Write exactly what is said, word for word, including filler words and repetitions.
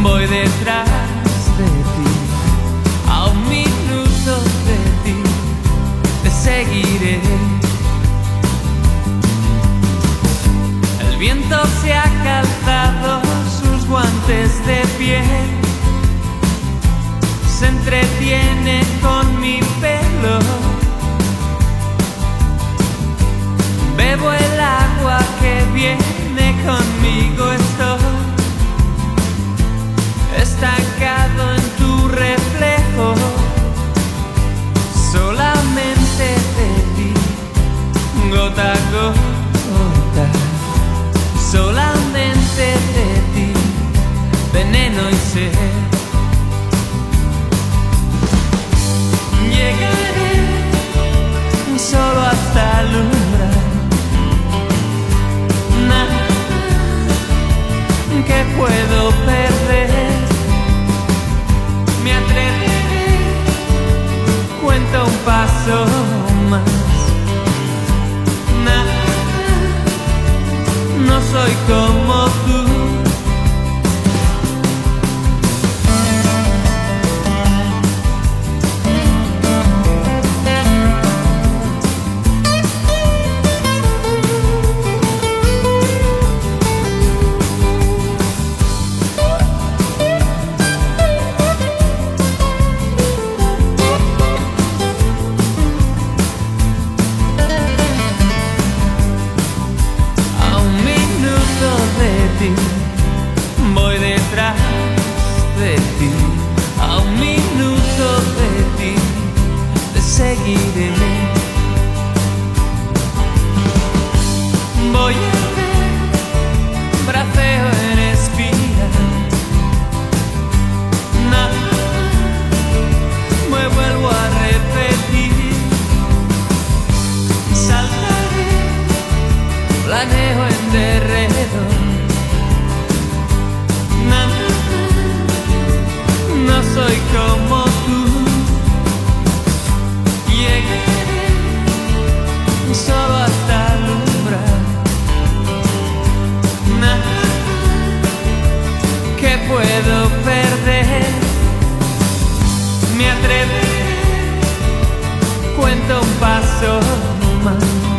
Voy detrás de ti, a un minuto de ti, te seguiré. El viento se ha calzado sus guantes de piel, se entretiene con mi pelo. Bebo el agua que viene conmigo, estoy estancado en tu reflejo. Solamente de ti, gota a gota. Solamente de ti, veneno y sed. Llegaré solo hasta el umbral. Nada que puedo perder. Me atreveré, cuento un paso más. Nada, no soy como tú. Voy detrás de ti, a un minuto de ti, te seguiré. Voy a ver, braceo en espiral. Nada, me vuelvo a repetir. Saltaré, planeo en derredor. No soy como tú. Llegaré solo hasta el umbral. Nada que puedo perder. Me atreveré, cuento un paso más.